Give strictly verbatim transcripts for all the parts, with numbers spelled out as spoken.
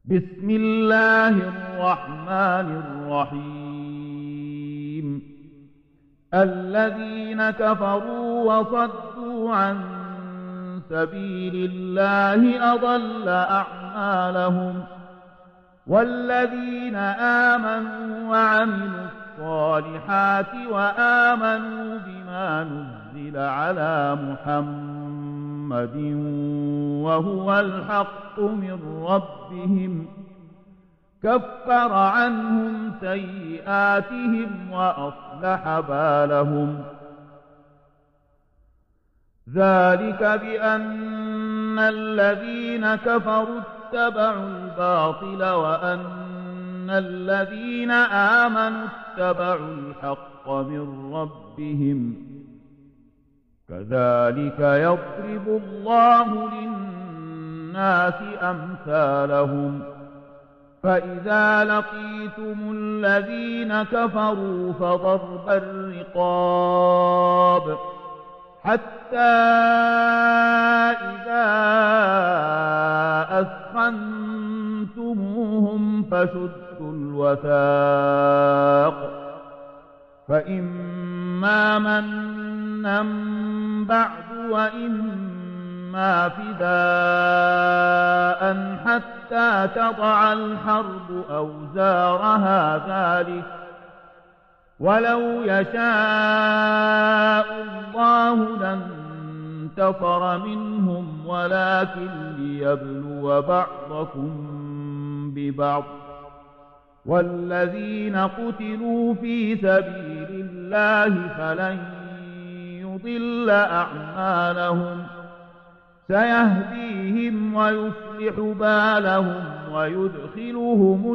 بسم الله الرحمن الرحيم الذين كفروا وصدوا عن سبيل الله أضل أعمالهم والذين آمنوا وعملوا الصالحات وآمنوا بما نزل على محمد وهو الحق من ربهم كفر عنهم سيئاتهم وأصلح بالهم ذلك بأن الذين كفروا اتبعوا الباطل وأن الذين آمنوا اتبعوا الحق من ربهم كذلك يضرب الله للناس أمثالهم فإذا لقيتم الذين كفروا فضرب الرقاب حتى إذا أثخنتموهم فشدوا الوثاق فإما منا بعد وإما فداء حتى تضع الحرب أوزارها ذلك ولو يشاء الله لانتصر منهم ولكن ليبلو بعضكم ببعض والذين قتلوا في سبيل الله فلن يضل أعمالهم سيهديهم ويصلح بالهم ويدخلهم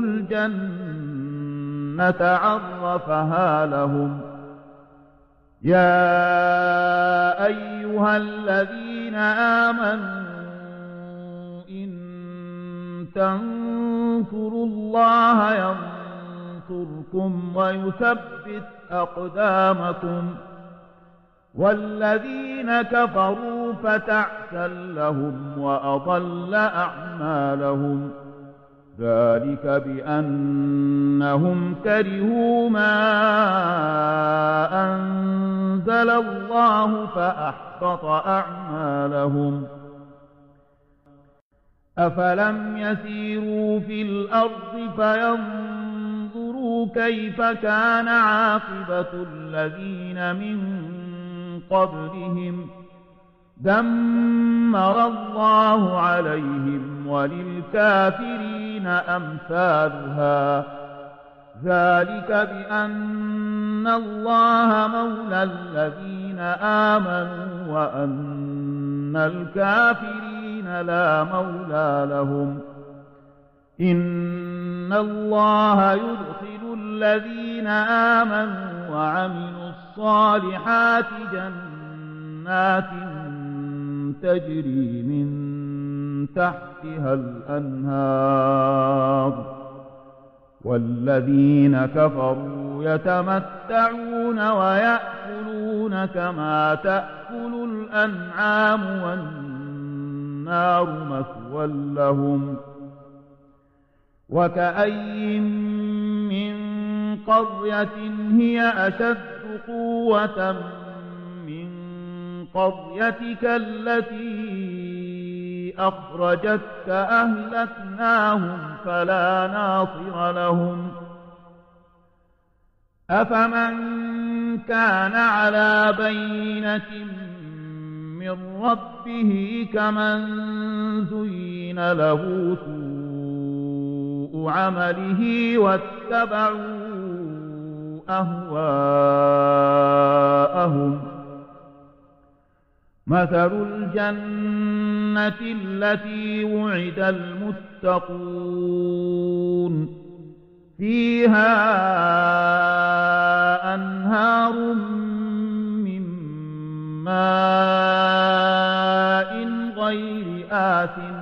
الجنة عرفها لهم يا أيها الذين آمنوا إن تنصروا الله ينصركم ويثبت أقدامكم والذين كفروا فتعسا لهم وأضل أعمالهم ذلك بأنهم كرهوا ما أنزل الله فأحبط أعمالهم أفلم يسيروا في الأرض فينظروا كيف كان عاقبة الذين من قبلهم دمر الله عليهم وللكافرين أمثالها ذلك بأن الله مولى الذين آمنوا وأن الكافرين لا مولى لهم إن الله يدخل الذين آمنوا وعملوا الصالحات جنات تجري من تحتها الأنهار والذين كفروا يتمتعون ويأكلون كما تأكل الأنعام والنار مثوى لهم وكأين من قرية هي أشد قوة من قريتك التي أخرجتك أهلكناهم فلا ناصر لهم أفمن كان على بينة من ربه كمن زين له سوء عمله واتبعوا أهواءهم مثل الجنة التي وعد المتقون فيها أنهار من ماء غير آسن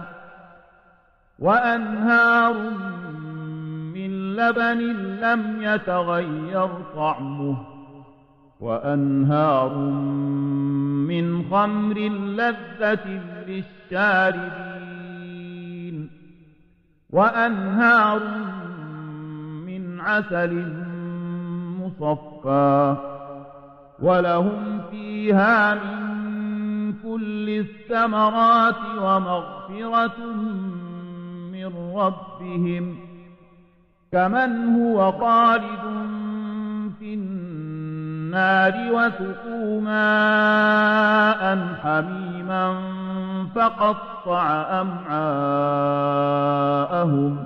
وأنهار من لبن لم يتغير طعمه وأنهار من خمر لذة للشاربين وأنهار من عسل مصفى ولهم فيها من كل الثمرات ومغفرة من ربهم كمن هو خالد في النار وسقوا ماء حميما فقطع أمعاءهم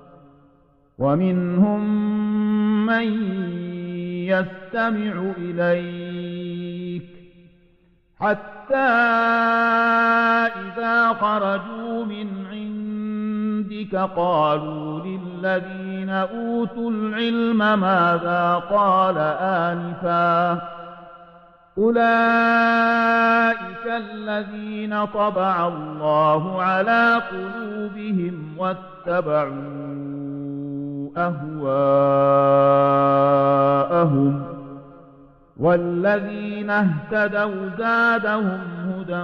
ومنهم من يستمع إليك حتى إذا خرجوا من عندك قالوا للذين أوتوا العلم ماذا قال آنفا أولئك الذين طبع الله على قلوبهم واتبعوا أهواءهم والذين اهتدوا زادهم هدى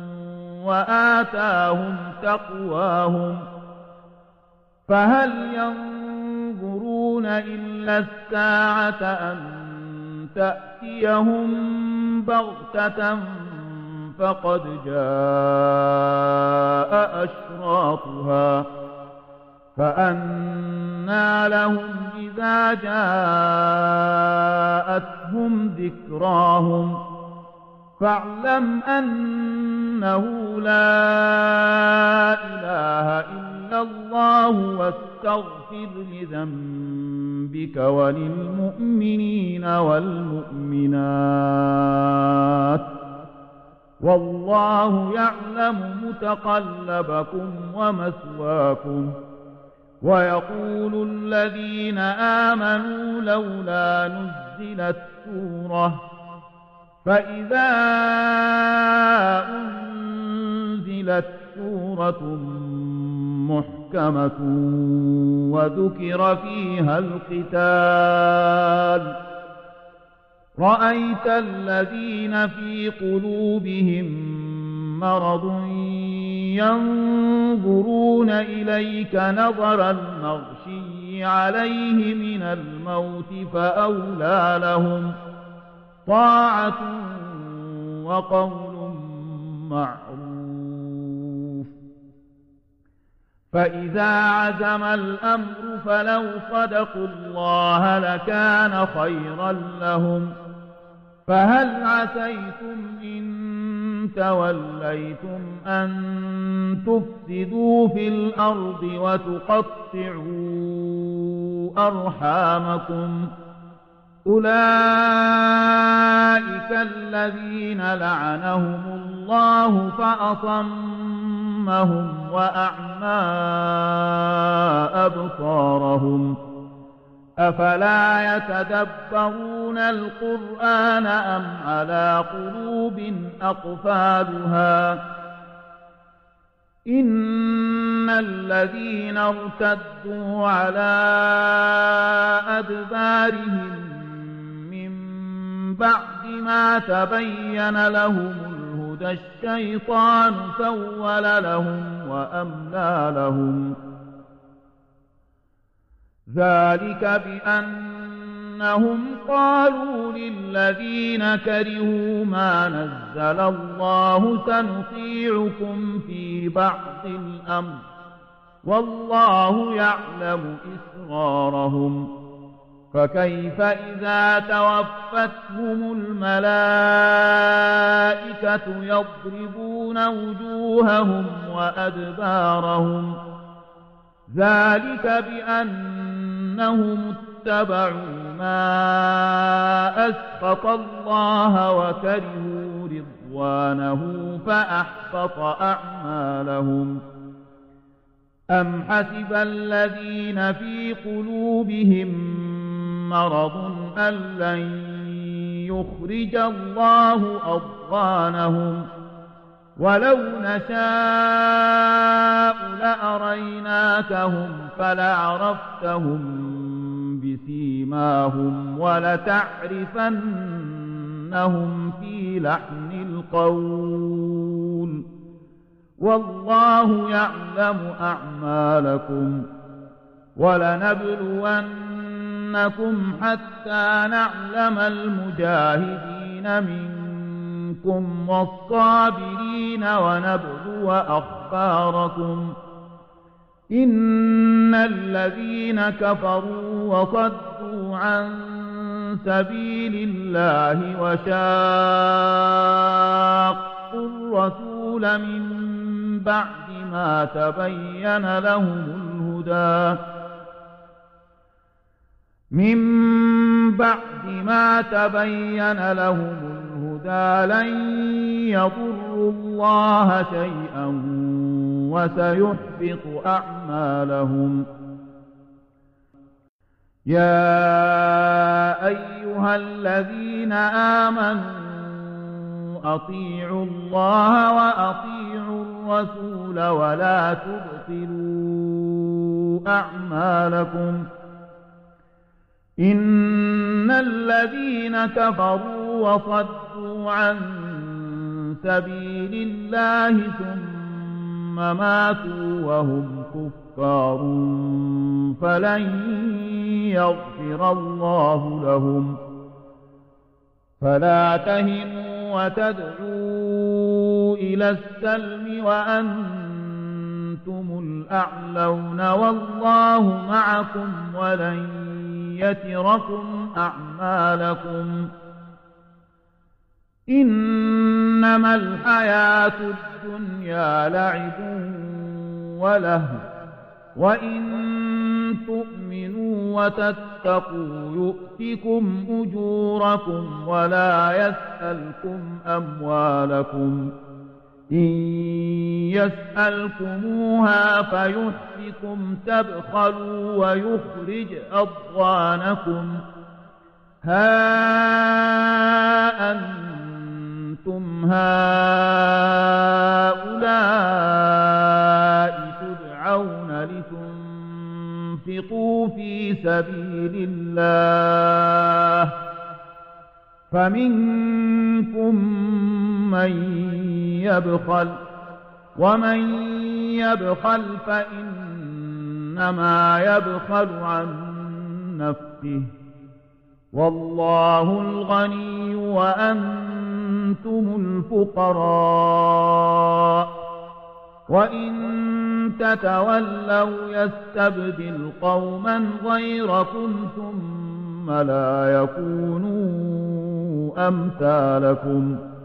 وآتاهم تقواهم فهل ينظرون إلا الساعة أن تأتيهم بغتة فقد جاء أشراطها فأنى لهم إذا جاءتهم ذكراهم فاعلم أنه لا إله إلا الله واستغفر لذنبك وللمؤمنين والمؤمنات والله يعلم متقلبكم ومثواكم ويقول الذين آمنوا لولا نزلت سورة فإذا أنزلت سورة محكمة وذكر فيها القتال رأيت الذين في قلوبهم مرض ينظرون إليك نظر المغشي عليه من الموت فأولى لهم طاعة وقول معروف فإذا عزم الأمر فلو صدقوا الله لكان خيرا لهم فهل عسيتم إن توليتم أن تفسدوا في الأرض وتقطعوا أرحامكم أولئك الذين لعنهم الله فأصمهم وأعمى أبصارهم أفلا يتدبرون القرآن أم على قلوب أقفالها إن الذين ارتدوا على أدبارهم من بعد ما تبين لهم الهدى الشيطان سول لهم وأملى لهم ذلك بأنهم قالوا للذين كرهوا ما نزل الله سنطيعكم في بعض الأمر والله يعلم إسرارهم فكيف إذا توفتهم الملائكة يضربون وجوههم وأدبارهم ذلك بأنهم اتبعوا ما أسخط الله وكرهوا رضوانه فأحبط أعمالهم أم حسب الذين في قلوبهم مرض أن لن يخرج الله أضغانهم ولو نشاء لأريناكهم فلعرفتهم بسيماهم ولتعرفنهم في لحن القول والله يعلم أعمالكم ولنبلونكم حتى نعلم المجاهدين منكم والصابرين ونبلو أخباركم إن الذين كفروا وصدوا عن سبيل الله وشاقوا الرسول من بعد ما تبين لهم الهدى من بعد ما تبين لهم الهدى لن يضروا الله شيئا وسيحبط أعمالهم يا أيها الذين آمنوا أطيعوا الله وأطيعوا الرسول ولا تبطلوا أعمالكم إن الذين كفروا وصدوا عن سبيل الله ثم ماتوا وهم كفار فلن يغفر الله لهم فلا تهنوا وتدعوا إلى السلم وأنتم الأعلون والله معكم ولن يتركم أعمالكم إنما الحياة الدنيا لعب ولهو وإن تؤمنوا وتتقوا يؤتكم أجوركم ولا يسألكم أموالكم إن يسألكموها فيحفكم تبخلوا ويخرج أضغانكم ها أنتم هؤلاء تدعون لتنفقوا في سبيل الله فمنكم من يبخل ومن يبخل فإنما يبخل عن نفسه والله الغني وأنتم الفقراء وإن تتولوا يستبدل قوما غيركم ثم لا يكونوا أمثالكم